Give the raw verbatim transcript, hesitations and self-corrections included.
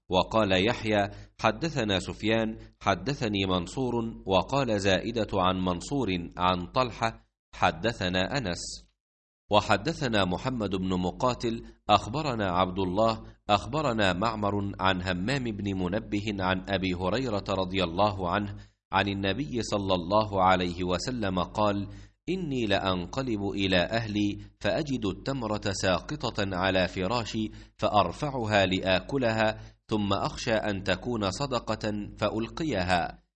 وقال يحيى حدثنا سفيان حدثني منصور، وقال زائدة عن منصور عن طلحة حدثنا أنس. وحدثنا محمد بن مقاتل أخبرنا عبد الله أخبرنا معمر عن همام بن منبه عن أبي هريرة رضي الله عنه عن النبي صلى الله عليه وسلم قال: إني لأنقلب إلى أهلي فأجد التمرة ساقطة على فراشي فأرفعها لآكلها، ثم أخشى أن تكون صدقة فألقيها،